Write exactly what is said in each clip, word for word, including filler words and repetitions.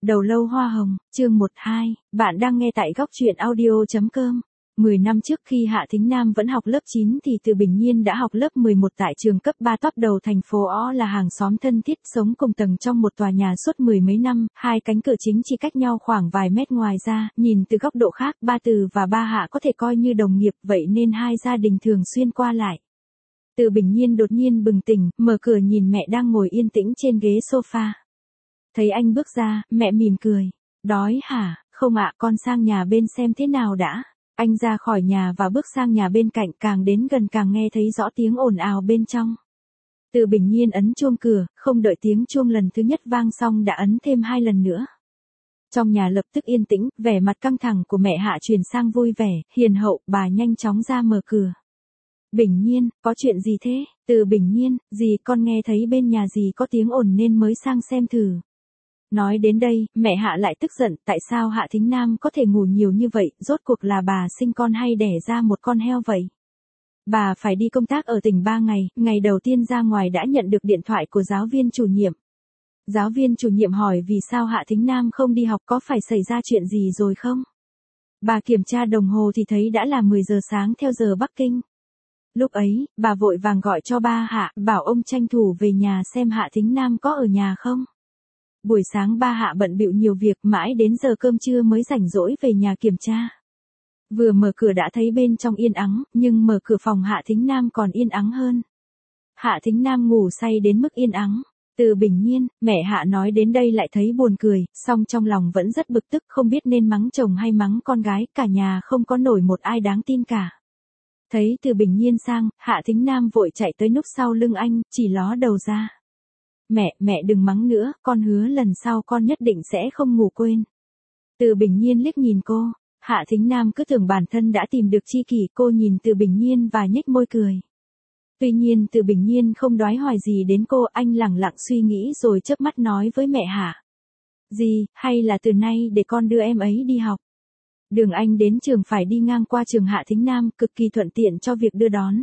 Đầu lâu hoa hồng, chương một hai, bạn đang nghe tại góc truyện audio chấm com. mười năm trước khi Hạ Thính Nam vẫn học lớp chín thì Từ Bình Nhiên đã học lớp mười một tại trường cấp ba top đầu thành phố O, là hàng xóm thân thiết, sống cùng tầng trong một tòa nhà suốt mười mấy năm, hai cánh cửa chính chỉ cách nhau khoảng vài mét. Ngoài ra, nhìn từ góc độ khác, ba Từ và ba Hạ có thể coi như đồng nghiệp, vậy nên hai gia đình thường xuyên qua lại. Từ Bình Nhiên đột nhiên bừng tỉnh, mở cửa nhìn mẹ đang ngồi yên tĩnh trên ghế sofa. Thấy anh bước ra, mẹ mỉm cười. Đói hả? Không ạ, con sang nhà bên xem thế nào đã. Anh ra khỏi nhà và bước sang nhà bên cạnh, càng đến gần càng nghe thấy rõ tiếng ồn ào bên trong. Từ Bình Nhiên ấn chuông cửa, không đợi tiếng chuông lần thứ nhất vang xong đã ấn thêm hai lần nữa. Trong nhà lập tức yên tĩnh, vẻ mặt căng thẳng của mẹ Hạ chuyển sang vui vẻ, hiền hậu. Bà nhanh chóng ra mở cửa. Bình Nhiên, có chuyện gì thế? Từ Bình Nhiên, dì con nghe thấy bên nhà dì có tiếng ồn nên mới sang xem thử. Nói đến đây, mẹ Hạ lại tức giận, tại sao Hạ Thính Nam có thể ngủ nhiều như vậy, rốt cuộc là bà sinh con hay đẻ ra một con heo vậy? Bà phải đi công tác ở tỉnh ba ngày, ngày đầu tiên ra ngoài đã nhận được điện thoại của giáo viên chủ nhiệm. Giáo viên chủ nhiệm hỏi vì sao Hạ Thính Nam không đi học, có phải xảy ra chuyện gì rồi không? Bà kiểm tra đồng hồ thì thấy đã là mười giờ sáng theo giờ Bắc Kinh. Lúc ấy, bà vội vàng gọi cho ba Hạ, bảo ông tranh thủ về nhà xem Hạ Thính Nam có ở nhà không. Buổi sáng ba Hạ bận bịu nhiều việc, mãi đến giờ cơm trưa mới rảnh rỗi về nhà kiểm tra. Vừa mở cửa đã thấy bên trong yên ắng, nhưng mở cửa phòng Hạ Thính Nam còn yên ắng hơn. Hạ Thính Nam ngủ say đến mức yên ắng. Từ Bình Nhiên, mẹ Hạ nói đến đây lại thấy buồn cười, song trong lòng vẫn rất bực tức, không biết nên mắng chồng hay mắng con gái, cả nhà không có nổi một ai đáng tin cả. Thấy Từ Bình Nhiên sang, Hạ Thính Nam vội chạy tới núp sau lưng anh, chỉ ló đầu ra. Mẹ, mẹ đừng mắng nữa, con hứa lần sau con nhất định sẽ không ngủ quên. Từ Bình Nhiên liếc nhìn cô, Hạ Thính Nam cứ tưởng bản thân đã tìm được tri kỷ, cô nhìn Từ Bình Nhiên và nhếch môi cười. Tuy nhiên Từ Bình Nhiên không đoái hoài gì đến cô, anh lẳng lặng suy nghĩ rồi chớp mắt nói với mẹ Hạ. Dì, hay là từ nay để con đưa em ấy đi học. Đường anh đến trường phải đi ngang qua trường Hạ Thính Nam, cực kỳ thuận tiện cho việc đưa đón.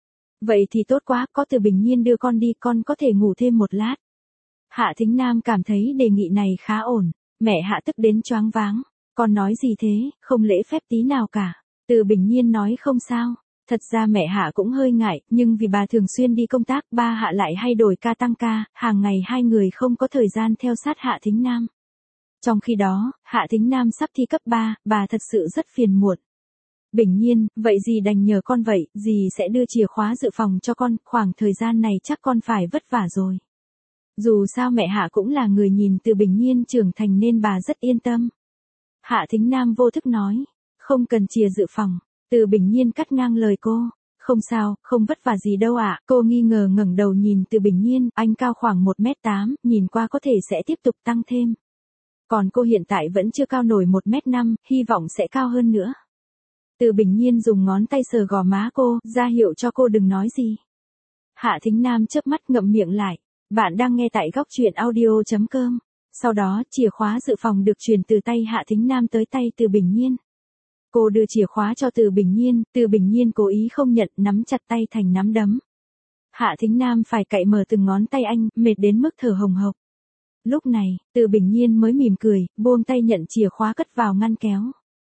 Vậy thì tốt quá, có Từ Bình Nhiên đưa con đi, con có thể ngủ thêm một lát. Hạ Thính Nam cảm thấy đề nghị này khá ổn, mẹ Hạ tức đến choáng váng. Con nói gì thế, không lễ phép tí nào cả. Từ Bình Nhiên nói không sao. Thật ra mẹ Hạ cũng hơi ngại, nhưng vì bà thường xuyên đi công tác, ba Hạ lại hay đổi ca tăng ca, hàng ngày hai người không có thời gian theo sát Hạ Thính Nam. Trong khi đó, Hạ Thính Nam sắp thi cấp ba, bà thật sự rất phiền muộn. Bình Nhiên, vậy dì đành nhờ con vậy, dì sẽ đưa chìa khóa dự phòng cho con, khoảng thời gian này chắc con phải vất vả rồi. Dù sao mẹ Hạ cũng là người nhìn Từ Bình Nhiên trưởng thành nên bà rất yên tâm. Hạ Thính Nam vô thức nói, không cần chìa dự phòng. Từ Bình Nhiên cắt ngang lời cô, không sao, không vất vả gì đâu ạ. Cô nghi ngờ ngẩng đầu nhìn Từ Bình Nhiên, anh cao khoảng một mét tám, nhìn qua có thể sẽ tiếp tục tăng thêm. Còn cô hiện tại vẫn chưa cao nổi một mét năm, hy vọng sẽ cao hơn nữa. Từ Bình Nhiên dùng ngón tay sờ gò má cô, ra hiệu cho cô đừng nói gì. Hạ Thính Nam chớp mắt ngậm miệng lại. Bạn đang nghe tại góc truyện audio chấm com. Sau đó, chìa khóa dự phòng được truyền từ tay Hạ Thính Nam tới tay Từ Bình Nhiên. Cô đưa chìa khóa cho Từ Bình Nhiên, Từ Bình Nhiên cố ý không nhận, nắm chặt tay thành nắm đấm. Hạ Thính Nam phải cạy mở từng ngón tay anh, mệt đến mức thở hồng hộc. Lúc này, Từ Bình Nhiên mới mỉm cười, buông tay nhận chìa khóa cất vào ngăn kéo.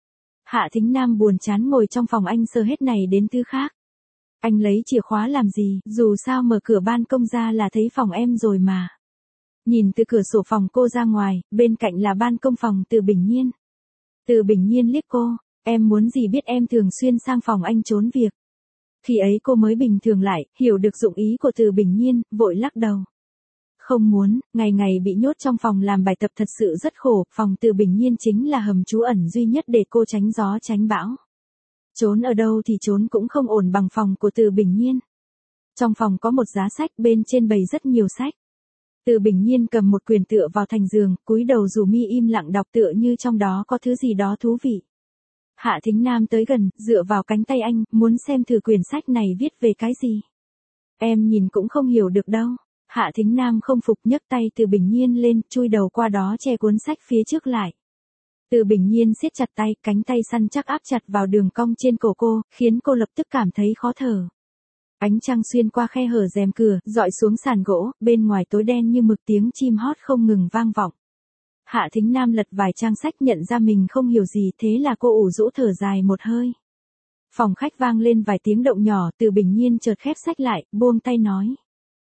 Hạ Thính Nam buồn chán ngồi trong phòng anh sờ hết này đến thứ khác. Anh lấy chìa khóa làm gì, dù sao mở cửa ban công ra là thấy phòng em rồi mà. Nhìn từ cửa sổ phòng cô ra ngoài, bên cạnh là ban công phòng Từ Bình Nhiên. Từ Bình Nhiên liếc cô, em muốn gì biết, em thường xuyên sang phòng anh trốn việc. Khi ấy cô mới bình thường lại, hiểu được dụng ý của Từ Bình Nhiên, vội lắc đầu. Không muốn, ngày ngày bị nhốt trong phòng làm bài tập thật sự rất khổ, phòng Từ Bình Nhiên chính là hầm trú ẩn duy nhất để cô tránh gió tránh bão. Trốn ở đâu thì trốn cũng không ổn bằng phòng của Từ Bình Nhiên. Trong phòng có một giá sách, bên trên bày rất nhiều sách. Từ Bình Nhiên cầm một quyển tựa vào thành giường, cúi đầu rủ mi im lặng đọc tựa như trong đó có thứ gì đó thú vị. Hạ Thính Nam tới gần, dựa vào cánh tay anh, muốn xem thử quyển sách này viết về cái gì. Em nhìn cũng không hiểu được đâu. Hạ Thính Nam không phục, nhấc tay Từ Bình Nhiên lên, chui đầu qua đó che cuốn sách phía trước lại. Từ Bình Nhiên siết chặt tay, cánh tay săn chắc áp chặt vào đường cong trên cổ cô, khiến cô lập tức cảm thấy khó thở. Ánh trăng xuyên qua khe hở rèm cửa, dọi xuống sàn gỗ, bên ngoài tối đen như mực, tiếng chim hót không ngừng vang vọng. Hạ Thính Nam lật vài trang sách nhận ra mình không hiểu gì, thế là cô ủ rũ thở dài một hơi. Phòng khách vang lên vài tiếng động nhỏ, Từ Bình Nhiên chợt khép sách lại, buông tay nói.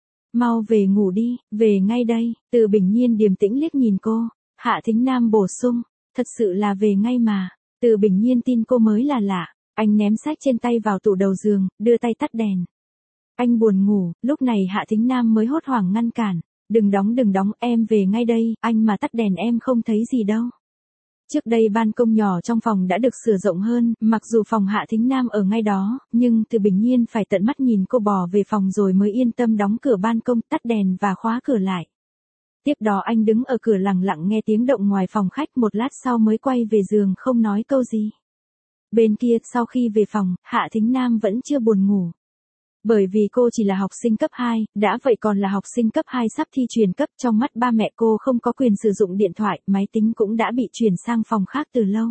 Mau về ngủ đi, về ngay đây. Từ Bình Nhiên điềm tĩnh liếc nhìn cô. Hạ Thính Nam bổ sung, thật sự là về ngay mà. Từ Bình Nhiên tin cô mới là lạ. Anh ném sách trên tay vào tủ đầu giường, đưa tay tắt đèn. Anh buồn ngủ, lúc này Hạ Thính Nam mới hốt hoảng ngăn cản. Đừng đóng đừng đóng, em về ngay đây, anh mà tắt đèn em không thấy gì đâu. Trước đây ban công nhỏ trong phòng đã được sửa rộng hơn, mặc dù phòng Hạ Thính Nam ở ngay đó, nhưng Từ Bình Nhiên phải tận mắt nhìn cô bò về phòng rồi mới yên tâm đóng cửa ban công, tắt đèn và khóa cửa lại. Tiếp đó anh đứng ở cửa lặng lặng nghe tiếng động ngoài phòng khách, một lát sau mới quay về giường không nói câu gì. Bên kia, sau khi về phòng, Hạ Thính Nam vẫn chưa buồn ngủ. Bởi vì cô chỉ là học sinh cấp hai, đã vậy còn là học sinh cấp hai sắp thi truyền cấp, trong mắt ba mẹ cô không có quyền sử dụng điện thoại, máy tính cũng đã bị chuyển sang phòng khác từ lâu.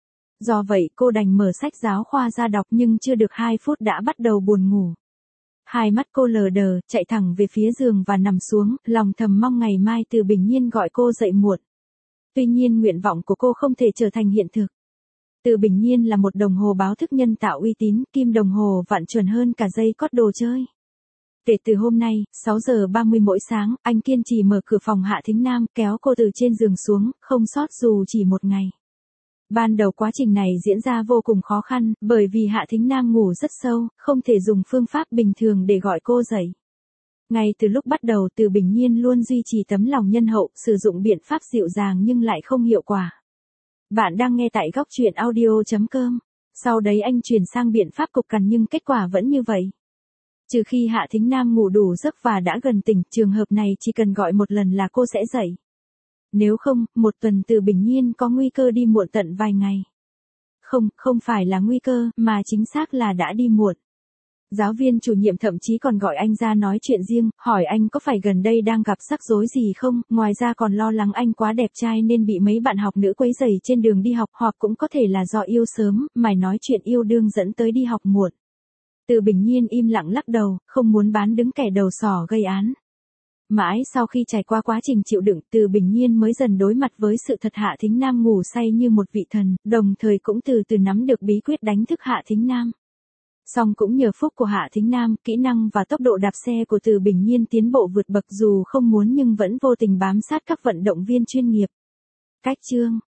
Do vậy cô đành mở sách giáo khoa ra đọc, nhưng chưa được hai phút đã bắt đầu buồn ngủ. Hai mắt cô lờ đờ, chạy thẳng về phía giường và nằm xuống, lòng thầm mong ngày mai Từ Bình Nhiên gọi cô dậy muộn. Tuy nhiên nguyện vọng của cô không thể trở thành hiện thực. Từ Bình Nhiên là một đồng hồ báo thức nhân tạo uy tín, kim đồng hồ vặn chuẩn hơn cả dây cót đồ chơi. Kể từ hôm nay, sáu giờ ba mươi mỗi sáng, anh kiên trì mở cửa phòng Hạ Thính Nam, kéo cô từ trên giường xuống, không sót dù chỉ một ngày. Ban đầu quá trình này diễn ra vô cùng khó khăn, bởi vì Hạ Thính Nam ngủ rất sâu, không thể dùng phương pháp bình thường để gọi cô dậy. Ngay từ lúc bắt đầu Từ Bình Nhiên luôn duy trì tấm lòng nhân hậu, sử dụng biện pháp dịu dàng nhưng lại không hiệu quả. Bạn đang nghe tại góc truyện audio chấm com. Sau đấy anh chuyển sang biện pháp cục cằn nhưng kết quả vẫn như vậy. Trừ khi Hạ Thính Nam ngủ đủ giấc và đã gần tỉnh, trường hợp này chỉ cần gọi một lần là cô sẽ dậy. Nếu không, một tuần Từ Bình Nhiên có nguy cơ đi muộn tận vài ngày. Không, không phải là nguy cơ, mà chính xác là đã đi muộn. Giáo viên chủ nhiệm thậm chí còn gọi anh ra nói chuyện riêng, hỏi anh có phải gần đây đang gặp rắc rối gì không, ngoài ra còn lo lắng anh quá đẹp trai nên bị mấy bạn học nữ quấy rầy trên đường đi học, hoặc cũng có thể là do yêu sớm, mải nói chuyện yêu đương dẫn tới đi học muộn. Từ Bình Nhiên im lặng lắc đầu, không muốn bán đứng kẻ đầu sỏ gây án. Mãi sau khi trải qua quá trình chịu đựng, Từ Bình Nhiên mới dần đối mặt với sự thật Hạ Thính Nam ngủ say như một vị thần, đồng thời cũng từ từ nắm được bí quyết đánh thức Hạ Thính Nam. Song cũng nhờ phúc của Hạ Thính Nam, kỹ năng và tốc độ đạp xe của Từ Bình Nhiên tiến bộ vượt bậc, dù không muốn nhưng vẫn vô tình bám sát các vận động viên chuyên nghiệp. Cách chương